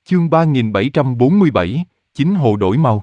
Chương 3747, chính hồ đổi màu.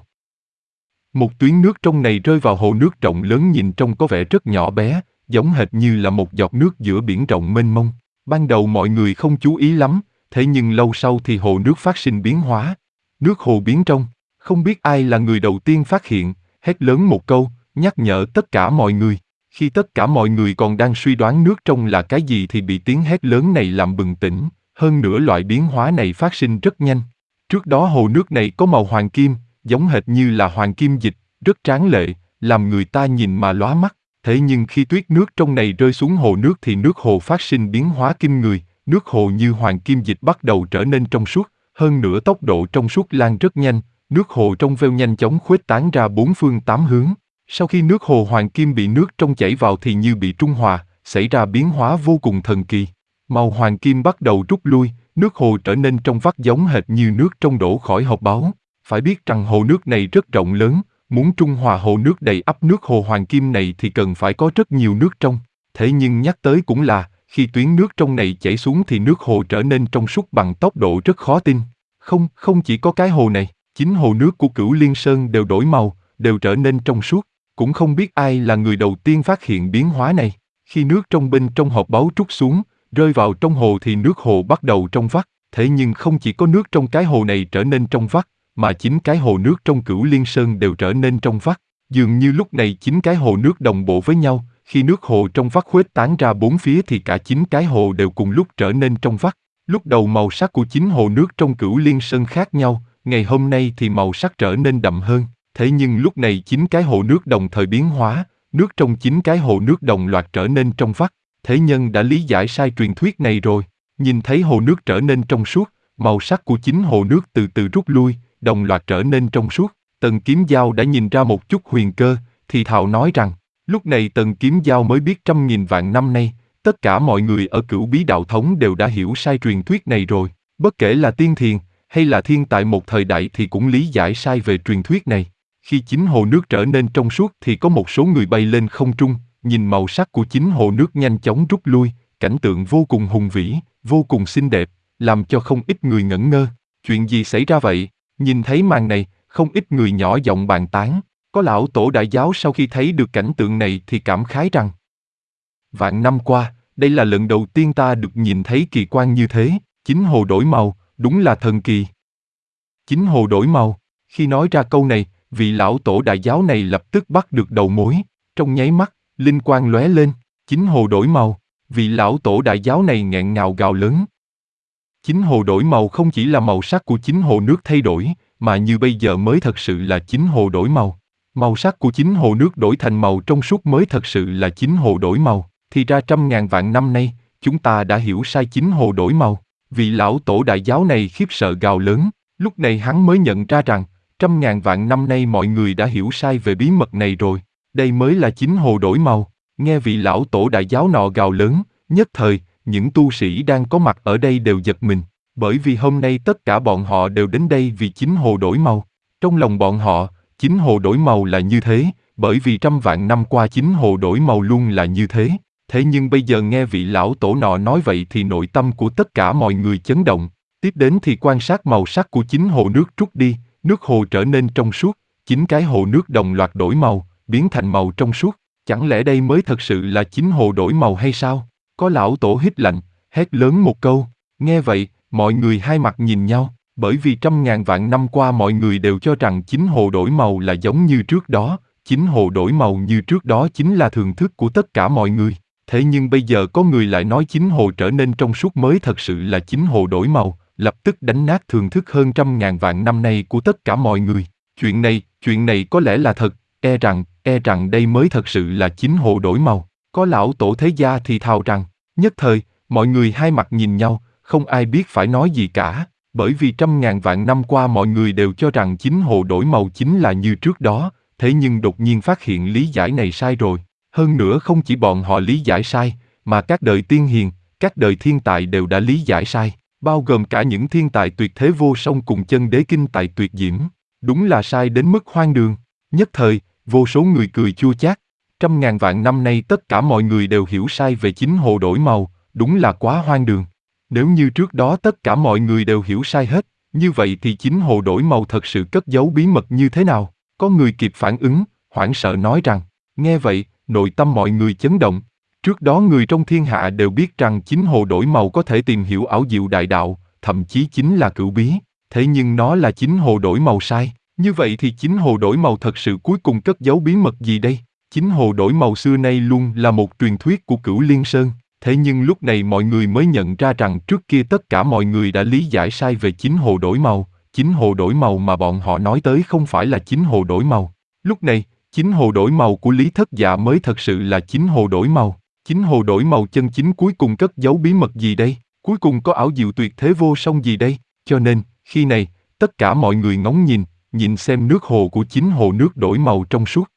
Một tuyến nước trong này rơi vào hồ nước rộng lớn nhìn trông có vẻ rất nhỏ bé, giống hệt như là một giọt nước giữa biển rộng mênh mông. Ban đầu mọi người không chú ý lắm, thế nhưng lâu sau thì hồ nước phát sinh biến hóa. Nước hồ biến trong, không biết ai là người đầu tiên phát hiện, hét lớn một câu, nhắc nhở tất cả mọi người. Khi tất cả mọi người còn đang suy đoán nước trong là cái gì thì bị tiếng hét lớn này làm bừng tỉnh. Hơn nữa loại biến hóa này phát sinh rất nhanh. Trước đó hồ nước này có màu hoàng kim, giống hệt như là hoàng kim dịch, rất tráng lệ, làm người ta nhìn mà lóa mắt. Thế nhưng khi tuyết nước trong này rơi xuống hồ nước thì nước hồ phát sinh biến hóa kinh người, nước hồ như hoàng kim dịch bắt đầu trở nên trong suốt, hơn nữa tốc độ trong suốt lan rất nhanh, nước hồ trong veo nhanh chóng khuếch tán ra bốn phương tám hướng. Sau khi nước hồ hoàng kim bị nước trong chảy vào thì như bị trung hòa, xảy ra biến hóa vô cùng thần kỳ. Màu hoàng kim bắt đầu rút lui, nước hồ trở nên trong vắt giống hệt như nước trong đổ khỏi hộp báu. Phải biết rằng hồ nước này rất rộng lớn, muốn trung hòa hồ nước đầy ắp nước hồ hoàng kim này thì cần phải có rất nhiều nước trong. Thế nhưng nhắc tới cũng là, khi tuyến nước trong này chảy xuống thì nước hồ trở nên trong suốt bằng tốc độ rất khó tin. Không chỉ có cái hồ này, chính hồ nước của Cửu Liên Sơn đều đổi màu, đều trở nên trong suốt. Cũng không biết ai là người đầu tiên phát hiện biến hóa này. Khi nước trong bên trong hộp báu trút xuống, rơi vào trong hồ thì nước hồ bắt đầu trong vắt. Thế nhưng không chỉ có nước trong cái hồ này trở nên trong vắt, mà chính cái hồ nước trong Cửu Liên Sơn đều trở nên trong vắt. Dường như lúc này chính cái hồ nước đồng bộ với nhau, khi nước hồ trong vắt khuếch tán ra bốn phía thì cả chính cái hồ đều cùng lúc trở nên trong vắt. Lúc đầu màu sắc của chính hồ nước trong Cửu Liên Sơn khác nhau, ngày hôm nay thì màu sắc trở nên đậm hơn. Thế nhưng lúc này chính cái hồ nước đồng thời biến hóa, nước trong chính cái hồ nước đồng loạt trở nên trong vắt. Thế nhân đã lý giải sai truyền thuyết này rồi. Nhìn thấy hồ nước trở nên trong suốt, màu sắc của chính hồ nước từ từ rút lui, đồng loạt trở nên trong suốt. Tần Kiếm Giao đã nhìn ra một chút huyền cơ, thì thào nói rằng, lúc này Tần Kiếm Giao mới biết 100.000 vạn năm nay, tất cả mọi người ở Cửu Bí Đạo Thống đều đã hiểu sai truyền thuyết này rồi. Bất kể là tiên thiền, hay là thiên tại một thời đại thì cũng lý giải sai về truyền thuyết này. Khi chính hồ nước trở nên trong suốt thì có một số người bay lên không trung, nhìn màu sắc của chính hồ nước nhanh chóng rút lui, cảnh tượng vô cùng hùng vĩ, vô cùng xinh đẹp, làm cho không ít người ngẩn ngơ. Chuyện gì xảy ra vậy? Nhìn thấy màn này, không ít người nhỏ giọng bàn tán. Có lão tổ đại giáo sau khi thấy được cảnh tượng này thì cảm khái rằng: vạn năm qua, đây là lần đầu tiên ta được nhìn thấy kỳ quan như thế, chính hồ đổi màu, đúng là thần kỳ. Chính hồ đổi màu, khi nói ra câu này, vị lão tổ đại giáo này lập tức bắt được đầu mối, trong nháy mắt, linh quang lóe lên, chính hồ đổi màu, vị lão tổ đại giáo này nghẹn ngào gào lớn. Chính hồ đổi màu không chỉ là màu sắc của chính hồ nước thay đổi, mà như bây giờ mới thật sự là chính hồ đổi màu. Màu sắc của chính hồ nước đổi thành màu trong suốt mới thật sự là chính hồ đổi màu. Thì ra 100.000 vạn năm nay, chúng ta đã hiểu sai chính hồ đổi màu. Vị lão tổ đại giáo này khiếp sợ gào lớn, lúc này hắn mới nhận ra rằng, 100.000 vạn năm nay mọi người đã hiểu sai về bí mật này rồi. Đây mới là chính hồ đổi màu. Nghe vị lão tổ đại giáo nọ gào lớn, nhất thời, những tu sĩ đang có mặt ở đây đều giật mình, bởi vì hôm nay tất cả bọn họ đều đến đây vì chính hồ đổi màu. Trong lòng bọn họ, chính hồ đổi màu là như thế, bởi vì 100.000 năm qua chính hồ đổi màu luôn là như thế. Thế nhưng bây giờ nghe vị lão tổ nọ nói vậy thì nội tâm của tất cả mọi người chấn động. Tiếp đến thì quan sát màu sắc của chính hồ nước trút đi, nước hồ trở nên trong suốt, chính cái hồ nước đồng loạt đổi màu, biến thành màu trong suốt. Chẳng lẽ đây mới thật sự là chính hồ đổi màu hay sao? Có lão tổ hít lạnh, hét lớn một câu. Nghe vậy, mọi người hai mặt nhìn nhau, bởi vì 100.000 vạn năm qua mọi người đều cho rằng chính hồ đổi màu là giống như trước đó, chính hồ đổi màu như trước đó chính là thường thức của tất cả mọi người. Thế nhưng bây giờ có người lại nói chính hồ trở nên trong suốt mới thật sự là chính hồ đổi màu, lập tức đánh nát thường thức hơn 100.000 vạn năm nay của tất cả mọi người. Chuyện này có lẽ là thật, e rằng đây mới thật sự là chính hồ đổi màu. Có lão tổ thế gia thì thào rằng, nhất thời, mọi người hai mặt nhìn nhau, không ai biết phải nói gì cả, bởi vì 100.000 vạn năm qua mọi người đều cho rằng chính hồ đổi màu chính là như trước đó, thế nhưng đột nhiên phát hiện lý giải này sai rồi. Hơn nữa không chỉ bọn họ lý giải sai, mà các đời tiên hiền, các đời thiên tài đều đã lý giải sai, bao gồm cả những thiên tài tuyệt thế vô song cùng chân đế kinh tài tuyệt diễm. Đúng là sai đến mức hoang đường. Nhất thời, vô số người cười chua chát. 100.000 vạn năm nay tất cả mọi người đều hiểu sai về chính hồ đổi màu, đúng là quá hoang đường. Nếu như trước đó tất cả mọi người đều hiểu sai hết, Như vậy thì chính hồ đổi màu thật sự cất giấu bí mật như thế nào? Có người kịp phản ứng, hoảng sợ nói rằng, nghe vậy, nội tâm mọi người chấn động. Trước đó người trong thiên hạ đều biết rằng chính hồ đổi màu có thể tìm hiểu ảo diệu đại đạo, thậm chí chính là cửu bí. Thế nhưng nó là chính hồ đổi màu sai. Như vậy thì chính hồ đổi màu thật sự cuối cùng cất giấu bí mật gì đây? Chính hồ đổi màu xưa nay luôn là một truyền thuyết của Cửu Liên Sơn. Thế nhưng lúc này mọi người mới nhận ra rằng trước kia tất cả mọi người đã lý giải sai về chính hồ đổi màu. Chính hồ đổi màu mà bọn họ nói tới không phải là chính hồ đổi màu. Lúc này, chính hồ đổi màu của Lý Thất Dạ mới thật sự là chính hồ đổi màu. Chính hồ đổi màu chân chính cuối cùng cất giấu bí mật gì đây? Cuối cùng có ảo diệu tuyệt thế vô song gì đây? Cho nên, khi này, tất cả mọi người ngóng nhìn xem nước hồ của chính hồ nước đổi màu trong suốt.